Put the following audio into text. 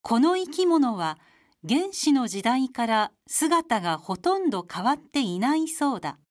この生き物は原始の時代から姿がほとんど変わっていないそうだ。